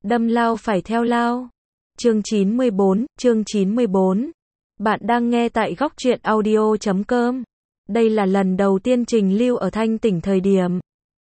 Đâm lao phải theo lao. Chương 94. Bạn đang nghe tại góc truyện audio.com. Đây là lần đầu tiên Trình Lưu ở Thanh Tỉnh thời điểm.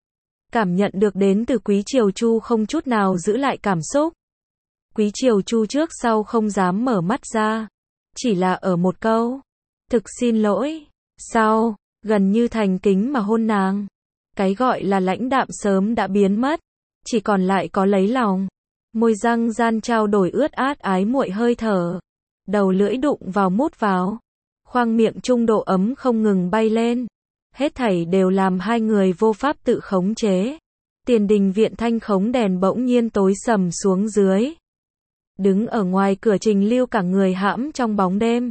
Cảm nhận được đến từ Quý Triều Chu không chút nào giữ lại cảm xúc. Quý Triều Chu trước sau không dám mở mắt ra. Chỉ là ở một câu. Thực xin lỗi. Sau, gần như thành kính mà hôn nàng. Cái gọi là lãnh đạm sớm đã biến mất. Chỉ còn lại có lấy lòng. Môi răng gian trao đổi ướt át ái muội hơi thở. Đầu lưỡi đụng vào mút vào. Khoang miệng trung độ ấm không ngừng bay lên. Hết thảy đều làm hai người vô pháp tự khống chế. Tiền đình viện thanh khống đèn bỗng nhiên tối sầm xuống dưới. Đứng ở ngoài cửa Trình Lưu cả người hãm trong bóng đêm.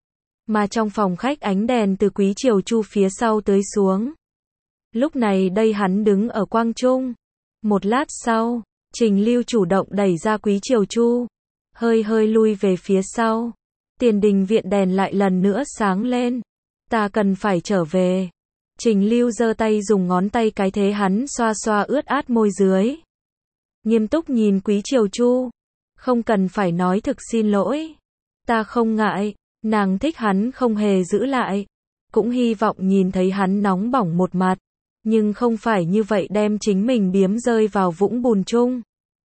Mà trong phòng khách ánh đèn từ Quý Triều Chu phía sau tưới xuống. Lúc này đây hắn đứng ở quang trung. Một lát sau, Trình Lưu chủ động đẩy ra Quý Triều Chu. Hơi lui về phía sau. Tiền đình viện đèn lại lần nữa sáng lên. Ta cần phải trở về. Trình Lưu giơ tay dùng ngón tay cái thế hắn xoa xoa ướt át môi dưới. Nghiêm túc nhìn Quý Triều Chu. Không cần phải nói thực xin lỗi. Ta không ngại. Nàng thích hắn không hề giữ lại. Cũng hy vọng nhìn thấy hắn nóng bỏng một mặt. Nhưng không phải như vậy đem chính mình biếm rơi vào vũng bùn chung.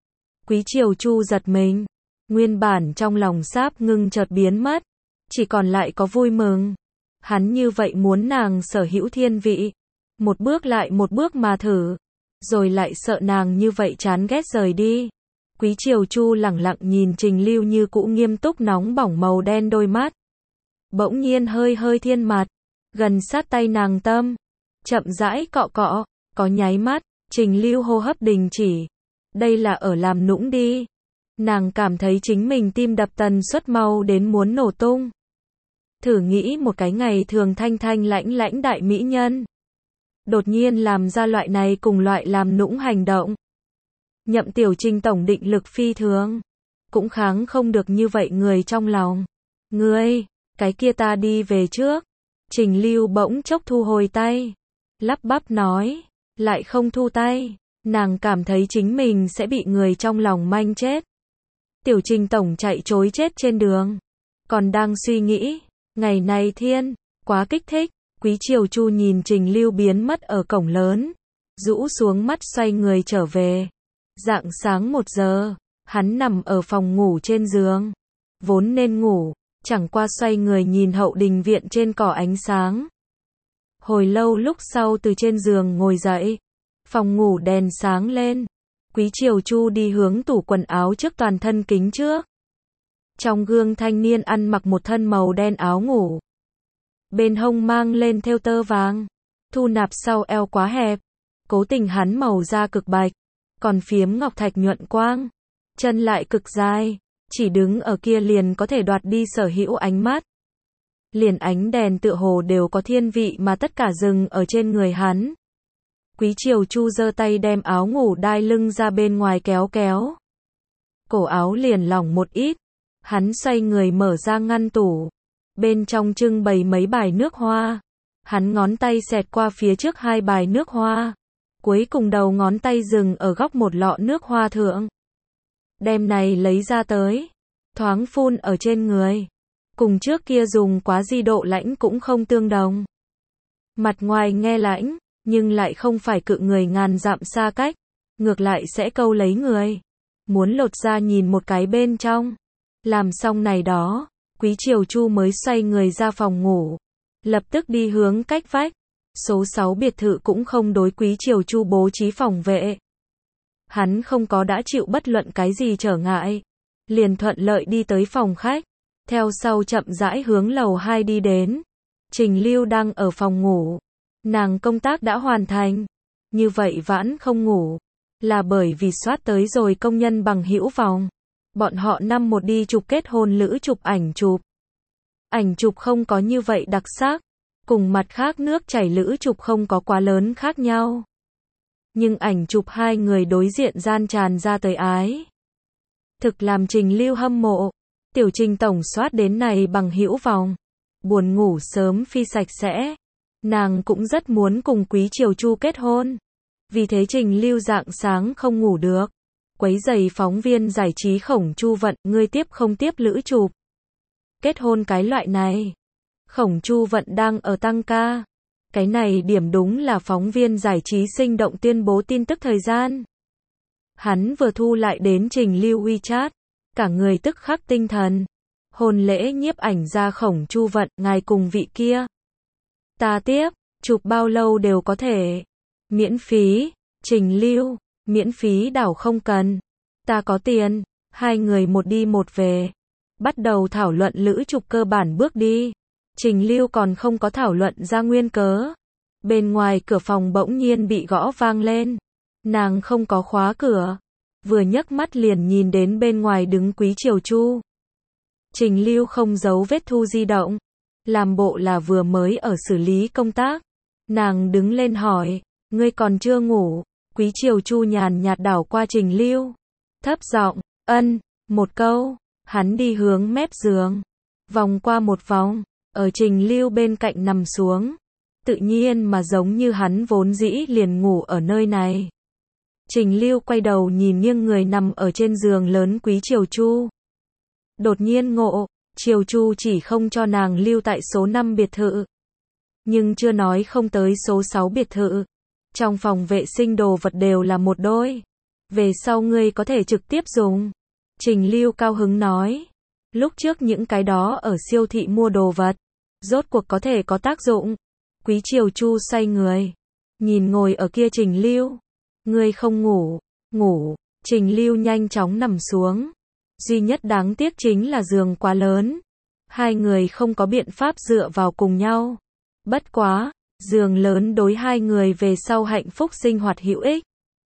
Quý Triều Chu giật mình. Nguyên bản trong lòng sáp ngưng chợt biến mất. Chỉ còn lại có vui mừng. Hắn như vậy muốn nàng sở hữu thiên vị. Một bước lại một bước mà thử. Rồi lại sợ nàng như vậy chán ghét rời đi. Quý Triều Chu lẳng lặng nhìn Trình Lưu như cũ nghiêm túc nóng bỏng màu đen đôi mắt. Bỗng nhiên hơi thiên mặt. Gần sát tay nàng tâm. Chậm rãi cọ cọ. Có nháy mắt. Trình Lưu hô hấp đình chỉ. Đây là ở làm nũng đi. Nàng cảm thấy chính mình tim đập tần suất mau đến muốn nổ tung. Thử nghĩ một cái ngày thường thanh thanh lãnh đại mỹ nhân. Đột nhiên làm ra loại này cùng loại làm nũng hành động. Nhậm Tiểu Trình tổng định lực phi thường. Cũng kháng không được như vậy người trong lòng. Ngươi, cái kia ta đi về trước. Trình Lưu bỗng chốc thu hồi tay. Lắp bắp nói, lại không thu tay. Nàng cảm thấy chính mình sẽ bị người trong lòng manh chết. Tiểu Trình tổng chạy trối chết trên đường. Còn đang suy nghĩ, ngày này thiên, quá kích thích. Quý Triều Chu nhìn Trình Lưu biến mất ở cổng lớn. Rũ xuống mắt xoay người trở về. Rạng sáng 1 giờ, hắn nằm ở phòng ngủ trên giường. Vốn nên ngủ, chẳng qua xoay người nhìn hậu đình viện trên cỏ ánh sáng. Hồi lâu lúc sau từ trên giường ngồi dậy. Phòng ngủ đèn sáng lên. Quý Triều Chu đi hướng tủ quần áo trước toàn thân kính trước. Trong gương thanh niên ăn mặc một thân màu đen áo ngủ. Bên hông mang lên thêu tơ vàng. Thu nạp sau eo quá hẹp. Cố tình hắn màu da cực bạch. Còn phiếm ngọc thạch nhuận quang. Chân lại cực dài. Chỉ đứng ở kia liền có thể đoạt đi sở hữu ánh mắt. Liền ánh đèn tựa hồ đều có thiên vị mà tất cả dừng ở trên người hắn. Quý Triều Chu giơ tay đem áo ngủ đai lưng ra bên ngoài kéo kéo. Cổ áo liền lỏng một ít. Hắn xoay người mở ra ngăn tủ. Bên trong trưng bày mấy bài nước hoa. Hắn ngón tay xẹt qua phía trước 2 bài nước hoa. Cuối cùng đầu ngón tay dừng ở góc một lọ nước hoa thượng. Đem này lấy ra tới. Thoáng phun ở trên người. Cùng trước kia dùng quá di độ lãnh cũng không tương đồng. Mặt ngoài nghe lãnh. Nhưng lại không phải cự người ngàn dặm xa cách. Ngược lại sẽ câu lấy người. Muốn lột ra nhìn một cái bên trong. Làm xong này đó. Quý Triều Chu mới xoay người ra phòng ngủ. Lập tức đi hướng cách vách. Số 6 biệt thự cũng không đối Quý Triều Chu bố trí phòng vệ. Hắn không có đã chịu bất luận cái gì trở ngại. Liền thuận lợi đi tới phòng khách. Theo sau chậm rãi hướng lầu 2 đi đến. Trình Lưu đang ở phòng ngủ. Nàng công tác đã hoàn thành. Như vậy vãn không ngủ. Là bởi vì soát tới rồi công nhân bằng hữu vòng. Bọn họ năm một đi chụp kết hôn lữ chụp ảnh chụp. Ảnh chụp không có như vậy đặc sắc. Cùng mặt khác nước chảy lữ chụp không có quá lớn khác nhau. Nhưng ảnh chụp hai người đối diện gian tràn ra tới ái. Thực làm Trình Lưu hâm mộ. Tiểu Trình tổng soát đến này bằng hữu vòng. Buồn ngủ sớm phi sạch sẽ. Nàng cũng rất muốn cùng Quý Triều Chu kết hôn. Vì thế Trình Lưu rạng sáng không ngủ được. quấy rầy phóng viên giải trí Khổng Chu Vận, ngươi tiếp không tiếp lữ chụp kết hôn cái loại này. Khổng Chu Vận đang ở tăng ca. Cái này điểm đúng là phóng viên giải trí sinh động tuyên bố tin tức thời gian. Hắn vừa thu lại đến Trình Lưu WeChat, cả người tức khắc tinh thần. Hôn lễ nhiếp ảnh gia Khổng Chu Vận, ngài cùng vị kia. Ta tiếp, chụp bao lâu đều có thể. Miễn phí, Trình Lưu, miễn phí đảo không cần. Ta có tiền, hai người một đi một về. Bắt đầu thảo luận lữ chụp cơ bản bước đi. Trình Lưu còn không có thảo luận ra nguyên cớ. Bên ngoài cửa phòng bỗng nhiên bị gõ vang lên. Nàng không có khóa cửa. Vừa nhấc mắt liền nhìn đến bên ngoài đứng Quý Triều Chu. Trình Lưu không giấu vết thu di động. Làm bộ là vừa mới ở xử lý công tác. Nàng đứng lên hỏi, ngươi còn chưa ngủ? Quý Triều Chu nhàn nhạt đảo qua Trình Lưu. Thấp giọng, ân, một câu. Hắn đi hướng mép giường. Vòng qua một vòng. Ở Trình Lưu bên cạnh nằm xuống. Tự nhiên mà giống như hắn vốn dĩ liền ngủ ở nơi này. Trình Lưu quay đầu nhìn nghiêng người nằm ở trên giường lớn Quý Triều Chu. Đột nhiên ngộ, Triều Chu chỉ không cho nàng lưu tại số 5 biệt thự. Nhưng chưa nói không tới số 6 biệt thự. Trong phòng vệ sinh đồ vật đều là một đôi. Về sau ngươi có thể trực tiếp dùng. Trình Lưu cao hứng nói. Lúc trước những cái đó ở siêu thị mua đồ vật. Rốt cuộc có thể có tác dụng. Quý Triều Chu xoay người. Nhìn ngồi ở kia Trình Lưu. Ngươi không ngủ. Ngủ. Trình Lưu nhanh chóng nằm xuống. Duy nhất đáng tiếc chính là giường quá lớn. Hai người không có biện pháp dựa vào cùng nhau. Bất quá, giường lớn đối hai người về sau hạnh phúc sinh hoạt hữu ích.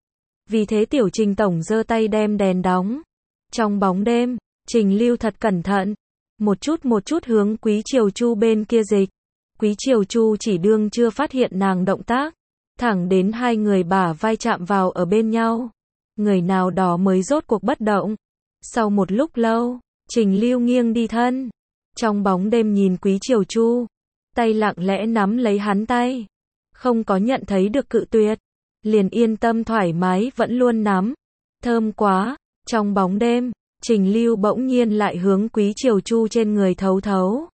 Vì thế tiểu Trình tổng giơ tay đem đèn đóng. Trong bóng đêm, Trình Lưu thật cẩn thận. Một chút hướng Quý Triều Chu bên kia dịch. Quý Triều Chu chỉ đương chưa phát hiện nàng động tác. Thẳng đến hai người bả vai chạm vào ở bên nhau. Người nào đó mới rốt cuộc bất động. Sau một lúc lâu, Trình Lưu nghiêng đi thân. Trong bóng đêm nhìn Quý Triều Chu. Tay lặng lẽ nắm lấy hắn tay. Không có nhận thấy được cự tuyệt. Liền yên tâm thoải mái vẫn luôn nắm. Thơm quá. Trong bóng đêm, Trình Lưu bỗng nhiên lại hướng Quý Triều Chu trên người thấu thấu.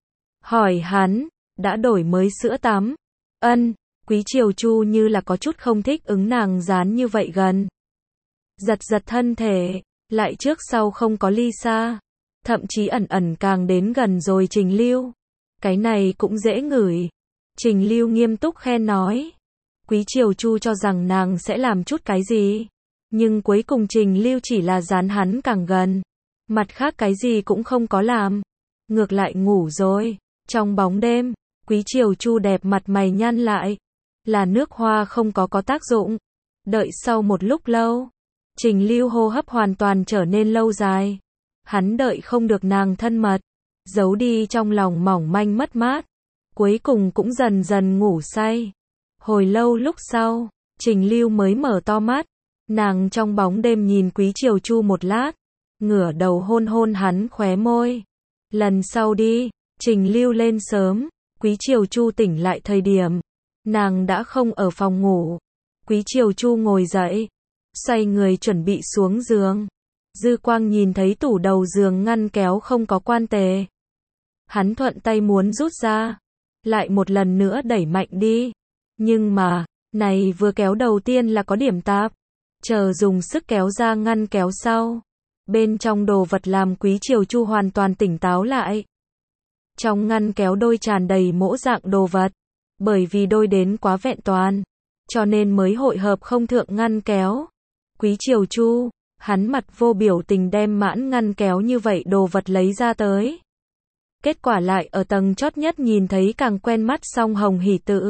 Hỏi hắn, đã đổi mới sữa tắm? Ân, Quý Triều Chu như là có chút không thích ứng nàng dán như vậy gần. Giật giật thân thể, lại trước sau không có ly xa. Thậm chí ẩn ẩn càng đến gần rồi Trình Lưu. Cái này cũng dễ ngửi. Trình Lưu nghiêm túc khen nói. Quý Triều Chu cho rằng nàng sẽ làm chút cái gì. Nhưng cuối cùng Trình Lưu chỉ là dán hắn càng gần. Mặt khác cái gì cũng không có làm. Ngược lại ngủ rồi. Trong bóng đêm, Quý Triều Chu đẹp mặt mày nhăn lại. Là nước hoa không có tác dụng. Đợi sau một lúc lâu, Trình Lưu hô hấp hoàn toàn trở nên lâu dài. Hắn đợi không được nàng thân mật. Giấu đi trong lòng mỏng manh mất mát. Cuối cùng cũng dần dần ngủ say. Hồi lâu lúc sau, Trình Lưu mới mở to mắt. Nàng trong bóng đêm nhìn Quý Triều Chu một lát. Ngửa đầu hôn hôn hắn khóe môi. Lần sau đi, Trình Lưu lên sớm. Quý Triều Chu tỉnh lại thời điểm. Nàng đã không ở phòng ngủ. Quý Triều Chu ngồi dậy. Xoay người chuẩn bị xuống giường. Dư quang nhìn thấy tủ đầu giường ngăn kéo không có quan tề. Hắn thuận tay muốn rút ra. Lại một lần nữa đẩy mạnh đi. Nhưng mà, này vừa kéo đầu tiên là có điểm tạp. Chờ dùng sức kéo ra ngăn kéo sau. Bên trong đồ vật làm Quý Triều Chu hoàn toàn tỉnh táo lại. Trong ngăn kéo đôi tràn đầy mỗ dạng đồ vật. Bởi vì đôi đến quá vẹn toàn. Cho nên mới hội hợp không thượng ngăn kéo. Quý Triều Chu, hắn mặt vô biểu tình đem mãn ngăn kéo như vậy đồ vật lấy ra tới. Kết quả lại ở tầng chót nhất nhìn thấy càng quen mắt song hồng hỷ tự.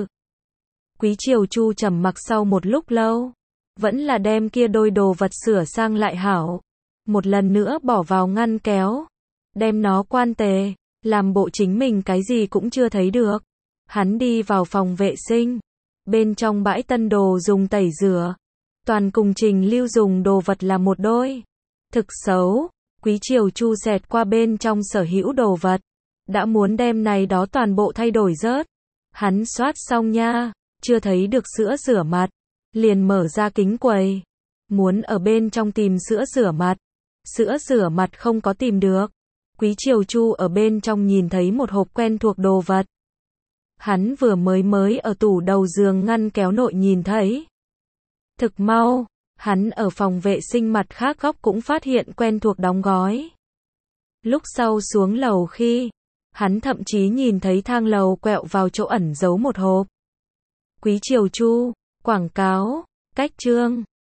Quý Triều Chu trầm mặc sau một lúc lâu. Vẫn là đem kia đôi đồ vật sửa sang lại hảo. Một lần nữa bỏ vào ngăn kéo. Đem nó quan tề. Làm bộ chính mình cái gì cũng chưa thấy được. Hắn đi vào phòng vệ sinh. Bên trong bãi tân đồ dùng tẩy rửa. Toàn cùng Trình Lưu dùng đồ vật là một đôi. Thực xấu. Quý Triều Chu xẹt qua bên trong sở hữu đồ vật. Đã muốn đem này đó toàn bộ thay đổi rớt. Hắn soát xong nha. Chưa thấy được sữa rửa mặt. Liền mở ra kính quầy. Muốn ở bên trong tìm sữa rửa mặt. Sữa rửa mặt không có tìm được. Quý Triều Chu ở bên trong nhìn thấy một hộp quen thuộc đồ vật. Hắn vừa mới ở tủ đầu giường ngăn kéo nội nhìn thấy. Thực mau, hắn ở phòng vệ sinh mặt khác góc cũng phát hiện quen thuộc đóng gói. Lúc sau xuống lầu khi, hắn thậm chí nhìn thấy thang lầu quẹo vào chỗ ẩn giấu một hộp. Quý Triều Chu, quảng cáo, cách chương.